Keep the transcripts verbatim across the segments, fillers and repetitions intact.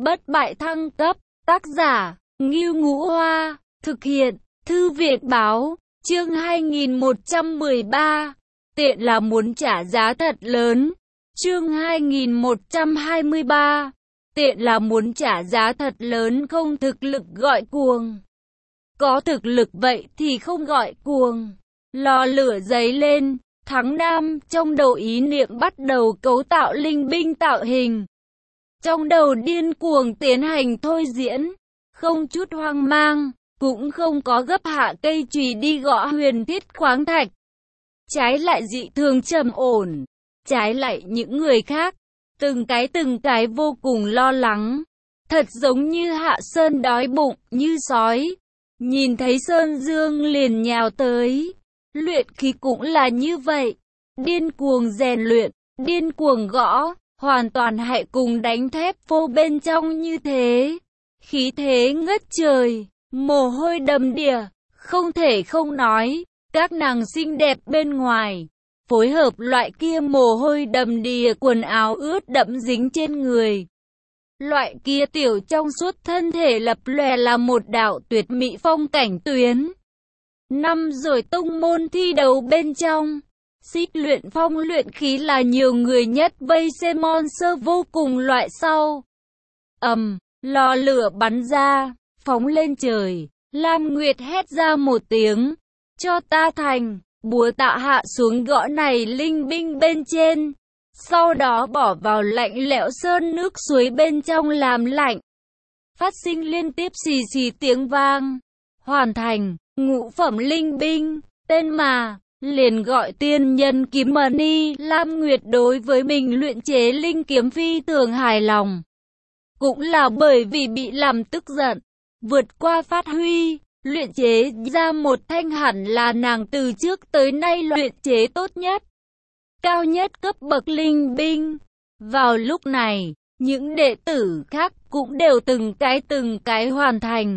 bất bại thăng cấp, tác giả, Ngưu Ngũ Hoa, thực hiện, Thư viện Báo, chương hai nghìn một trăm mười ba, tiện là muốn trả giá thật lớn, chương hai nghìn một trăm hai mươi ba, tiện là muốn trả giá thật lớn không thực lực gọi cuồng. Có thực lực vậy thì không gọi cuồng. Lò lửa dấy lên, Thắng Nam trong đầu ý niệm bắt đầu cấu tạo linh binh tạo hình. Trong đầu điên cuồng tiến hành thôi diễn, không chút hoang mang, cũng không có gấp hạ cây chùy đi gõ huyền thiết khoáng thạch. Trái lại dị thường trầm ổn, trái lại những người khác, từng cái từng cái vô cùng lo lắng. Thật giống như Hạ Sơn đói bụng như sói, nhìn thấy Sơn Dương liền nhào tới. Luyện khí cũng là như vậy, điên cuồng rèn luyện, điên cuồng gõ, hoàn toàn hãy cùng đánh thép phô bên trong như thế. Khí thế ngất trời, mồ hôi đầm đìa, không thể không nói, các nàng xinh đẹp bên ngoài, phối hợp loại kia mồ hôi đầm đìa quần áo ướt đẫm dính trên người. Loại kia tiểu trong suốt thân thể lập lòe là một đạo tuyệt mỹ phong cảnh tuyến. Năm rồi tông môn thi đấu bên trong, xích luyện phong luyện khí là nhiều người nhất vây xem monster vô cùng loại sau. Ầm, lò lửa bắn ra, phóng lên trời, Lam Nguyệt hét ra một tiếng, cho ta thành, búa tạ hạ xuống gõ này linh binh bên trên, sau đó bỏ vào lạnh lẽo sơn nước suối bên trong làm lạnh. Phát sinh liên tiếp xì xì tiếng vang, hoàn thành. Ngũ phẩm linh binh, tên mà, liền gọi tiên nhân kiếm mani. Lam Nguyệt đối với mình luyện chế linh kiếm phi thường hài lòng. Cũng là bởi vì bị làm tức giận, vượt qua phát huy, luyện chế ra một thanh hẳn là nàng từ trước tới nay luyện chế tốt nhất, cao nhất cấp bậc linh binh. Vào lúc này, những đệ tử khác cũng đều từng cái từng cái hoàn thành.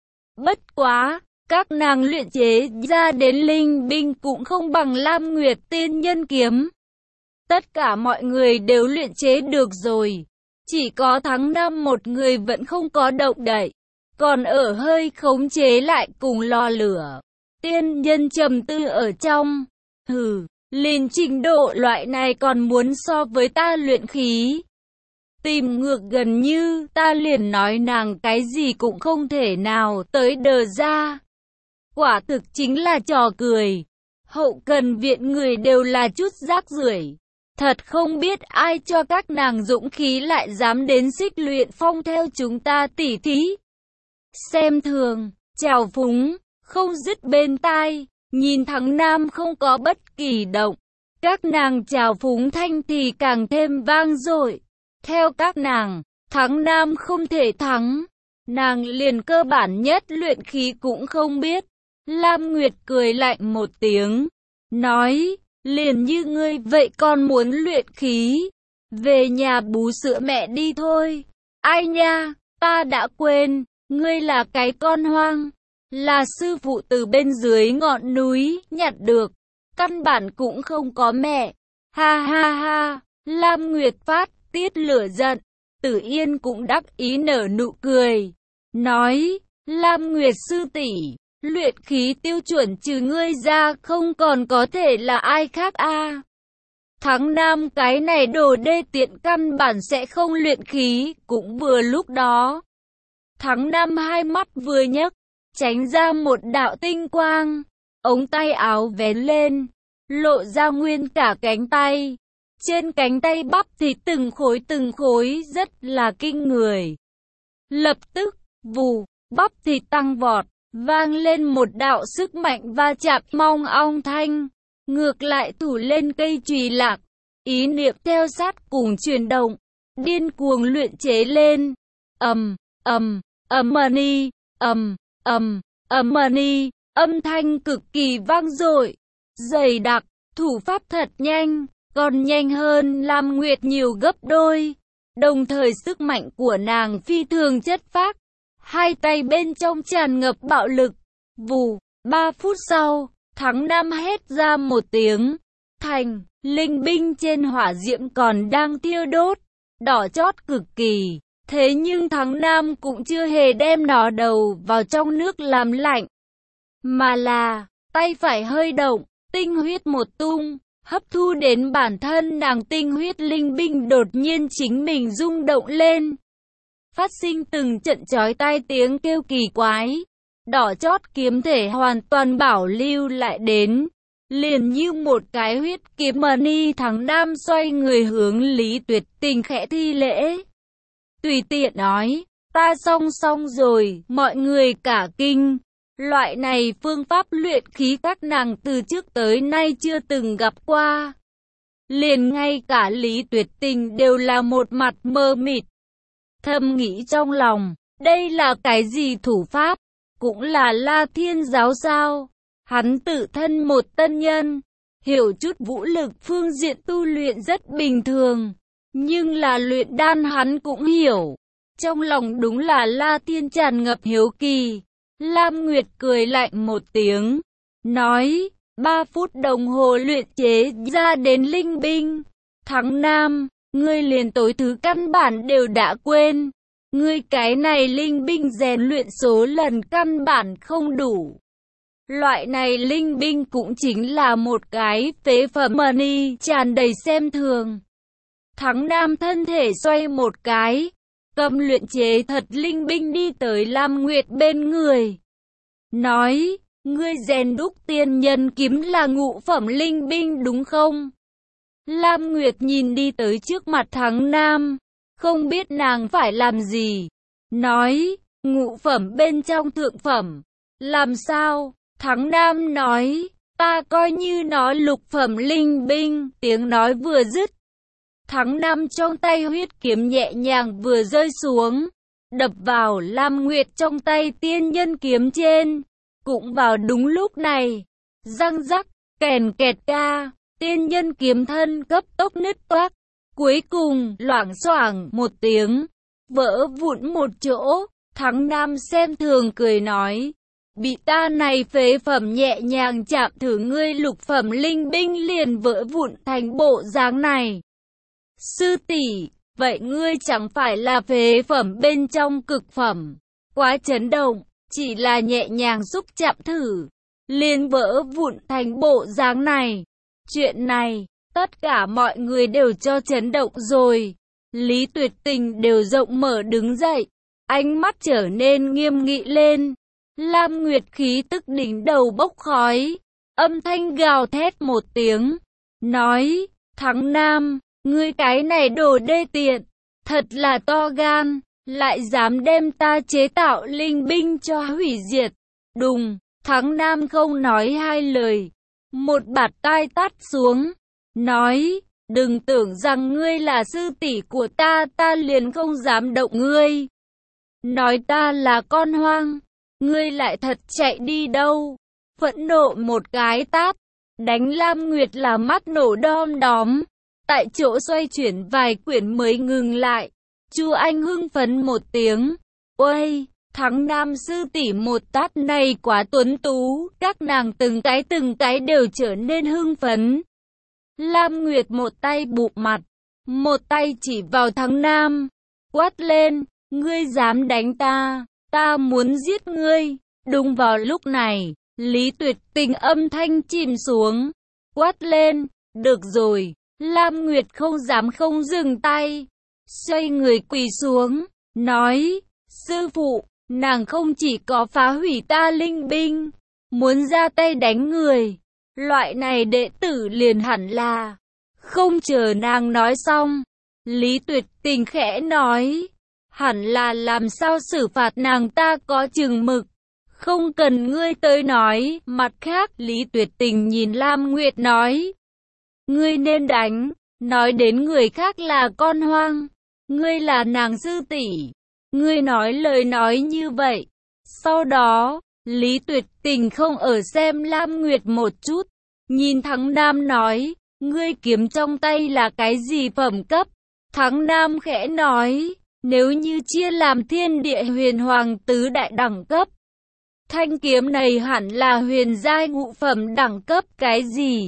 Bất quá, các nàng luyện chế ra đến linh binh cũng không bằng Lam Nguyệt tiên nhân kiếm. Tất cả mọi người đều luyện chế được rồi. Chỉ có Thắng Nam một người vẫn không có động đậy. Còn ở hơi khống chế lại cùng lò lửa. Tiên nhân trầm tư ở trong. Hừ, liền trình độ loại này còn muốn so với ta luyện khí. Tìm ngược gần như ta liền nói nàng cái gì cũng không thể nào tới đờ ra. Quả thực chính là trò cười. Hậu cần viện người đều là chút rác rưởi. Thật không biết ai cho các nàng dũng khí lại dám đến xích luyện phong theo chúng ta tỉ thí. Xem thường, trào phúng, không dứt bên tai. Nhìn Thắng Nam không có bất kỳ động. Các nàng trào phúng thanh thì càng thêm vang dội. Theo các nàng, Thắng Nam không thể thắng. Nàng liền cơ bản nhất luyện khí cũng không biết. Lam Nguyệt cười lạnh một tiếng, nói, liền như ngươi vậy còn muốn luyện khí, về nhà bú sữa mẹ đi thôi. Ai nha, ta đã quên, ngươi là cái con hoang, là sư phụ từ bên dưới ngọn núi nhặt được, căn bản cũng không có mẹ. Ha ha ha, Lam Nguyệt phát tiết lửa giận, Tử Yên cũng đắc ý nở nụ cười, nói, Lam Nguyệt sư tỷ, luyện khí tiêu chuẩn trừ ngươi ra không còn có thể là ai khác a. À. Thắng Nam cái này đồ đê tiện căn bản sẽ không luyện khí, cũng vừa lúc đó. Thắng Nam hai mắt vừa nhấc, tránh ra một đạo tinh quang, ống tay áo vén lên, lộ ra nguyên cả cánh tay. Trên cánh tay bắp thịt từng khối từng khối rất là kinh người. Lập tức, vù, bắp thịt tăng vọt. Vang lên một đạo sức mạnh va chạm mong ong thanh, ngược lại thủ lên cây chùy lạc, ý niệm theo sát cùng chuyển động, điên cuồng luyện chế lên. Ầm, ầm, ầm mani, ầm, ầm, ầm mani, âm thanh cực kỳ vang dội, dày đặc, thủ pháp thật nhanh, còn nhanh hơn Lam Nguyệt nhiều gấp đôi. Đồng thời sức mạnh của nàng phi thường chất phác. Hai tay bên trong tràn ngập bạo lực. Vù, ba phút sau, Thắng Nam hét ra một tiếng. Thành, linh binh trên hỏa diễm còn đang thiêu đốt. Đỏ chót cực kỳ. Thế nhưng Thắng Nam cũng chưa hề đem nó đầu vào trong nước làm lạnh, mà là tay phải hơi động, tinh huyết một tung, hấp thu đến bản thân nàng. Tinh huyết linh binh đột nhiên chính mình rung động lên, phát sinh từng trận chói tai tiếng kêu kỳ quái. Đỏ chót kiếm thể hoàn toàn bảo lưu lại đến, liền như một cái huyết kiếm mani. Thắng Nam xoay người hướng Lý Tuyệt Tình khẽ thi lễ, tùy tiện nói, ta xong xong rồi. Mọi người cả kinh, loại này phương pháp luyện khí các nàng từ trước tới nay chưa từng gặp qua. Liền ngay cả Lý Tuyệt Tình đều là một mặt mơ mịt, thầm nghĩ trong lòng, đây là cái gì thủ pháp, cũng là La Thiên giáo sao? Hắn tự thân một tân nhân, hiểu chút vũ lực phương diện tu luyện rất bình thường, nhưng là luyện đan hắn cũng hiểu. Trong lòng đúng là La Thiên tràn ngập hiếu kỳ. Lam Nguyệt cười lạnh một tiếng, nói, ba phút đồng hồ luyện chế ra đến linh binh. Thắng Nam, ngươi liền tối thứ căn bản đều đã quên. Ngươi cái này linh binh rèn luyện số lần căn bản không đủ. Loại này linh binh cũng chính là một cái phế phẩm mani, tràn đầy xem thường. Thắng Nam thân thể xoay một cái, cầm luyện chế thật linh binh đi tới Lam Nguyệt bên người, nói, ngươi rèn đúc tiên nhân kiếm là ngũ phẩm linh binh đúng không? Lam Nguyệt nhìn đi tới trước mặt Thắng Nam, không biết nàng phải làm gì, nói, ngũ phẩm bên trong thượng phẩm. Làm sao? Thắng Nam nói, ta coi như nó lục phẩm linh binh. Tiếng nói vừa dứt, Thắng Nam trong tay huyết kiếm nhẹ nhàng vừa rơi xuống, đập vào Lam Nguyệt trong tay tiên nhân kiếm trên. Cũng vào đúng lúc này, răng rắc, kèn kẹt ca, tiên nhân kiếm thân cấp tốc nứt toác, cuối cùng loảng xoảng một tiếng, vỡ vụn một chỗ. Thắng Nam xem thường cười nói, bị ta này phế phẩm nhẹ nhàng chạm thử, ngươi lục phẩm linh binh liền vỡ vụn thành bộ dáng này. Sư tỷ, vậy ngươi chẳng phải là phế phẩm bên trong cực phẩm? Quá chấn động, chỉ là nhẹ nhàng xúc chạm thử, liền vỡ vụn thành bộ dáng này. Chuyện này, tất cả mọi người đều cho chấn động rồi. Lý Tuyệt Tình đều rộng mở đứng dậy, ánh mắt trở nên nghiêm nghị lên. Lam Nguyệt khí tức đỉnh đầu bốc khói, âm thanh gào thét một tiếng, nói, Thắng Nam, ngươi cái này đồ đê tiện, thật là to gan, lại dám đem ta chế tạo linh binh cho hủy diệt. Đùng, Thắng Nam không nói hai lời, một bạt tai tát xuống, nói, đừng tưởng rằng ngươi là sư tỷ của ta, ta liền không dám động ngươi. Nói ta là con hoang, ngươi lại thật chạy đi đâu? Phẫn nộ một cái tát, đánh Lam Nguyệt là mắt nổ đom đóm, tại chỗ xoay chuyển vài quyển mới ngừng lại. Chu Anh hưng phấn một tiếng, ôi, Thắng Nam sư tỷ một tát này quá tuấn tú. Các nàng từng cái từng cái đều trở nên hưng phấn. Lam Nguyệt một tay bụp mặt, một tay chỉ vào Thắng Nam, quát lên, ngươi dám đánh ta, ta muốn giết ngươi. Đúng vào lúc này, Lý Tuyệt Tình âm thanh chìm xuống, quát lên, được rồi. Lam Nguyệt không dám không dừng tay, xoay người quỳ xuống, nói, sư phụ, nàng không chỉ có phá hủy ta linh binh, muốn ra tay đánh người. Loại này đệ tử liền hẳn là. Không chờ nàng nói xong, Lý Tuyệt Tình khẽ nói, hẳn là làm sao xử phạt nàng ta có chừng mực, không cần ngươi tới nói. Mặt khác, Lý Tuyệt Tình nhìn Lam Nguyệt nói, ngươi nên đánh, nói đến người khác là con hoang, ngươi là nàng sư tỷ, ngươi nói lời nói như vậy. Sau đó, Lý Tuyệt Tình không ở xem Lam Nguyệt một chút, nhìn Thắng Nam nói, ngươi kiếm trong tay là cái gì phẩm cấp? Thắng Nam khẽ nói, nếu như chia làm thiên địa huyền hoàng tứ đại đẳng cấp, thanh kiếm này hẳn là huyền giai ngũ phẩm đẳng cấp. Cái gì?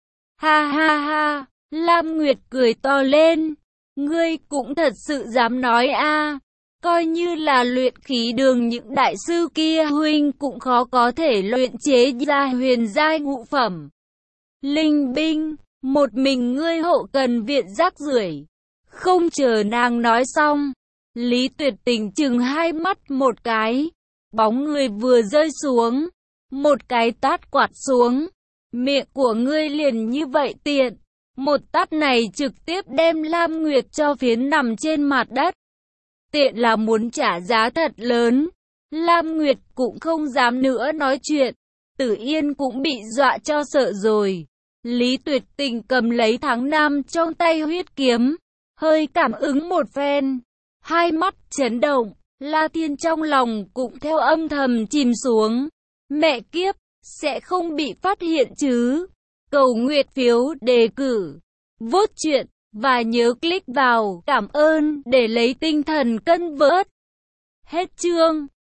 Ha ha ha, Lam Nguyệt cười to lên, ngươi cũng thật sự dám nói a? Coi như là luyện khí đường những đại sư kia huynh cũng khó có thể luyện chế ra huyền giai ngũ phẩm. Linh binh, một mình ngươi hậu cần viện rác rưởi. Không chờ nàng nói xong, Lý Tuyệt Tình chừng hai mắt một cái, bóng người vừa rơi xuống, một cái tát quạt xuống, miệng của ngươi liền như vậy tiện, một tát này trực tiếp đem Lam Nguyệt cho phiến nằm trên mặt đất. Tiện là muốn trả giá thật lớn. Lam Nguyệt cũng không dám nữa nói chuyện, Tử Yên cũng bị dọa cho sợ rồi. Lý Tuyệt Tình cầm lấy tháng năm trong tay huyết kiếm, hơi cảm ứng một phen, hai mắt chấn động, La Thiên trong lòng cũng theo âm thầm chìm xuống. Mẹ kiếp, sẽ không bị phát hiện chứ? Cầu nguyện phiếu đề cử, vote chuyện, và nhớ click vào cảm ơn để lấy tinh thần cân vớt. Hết chương.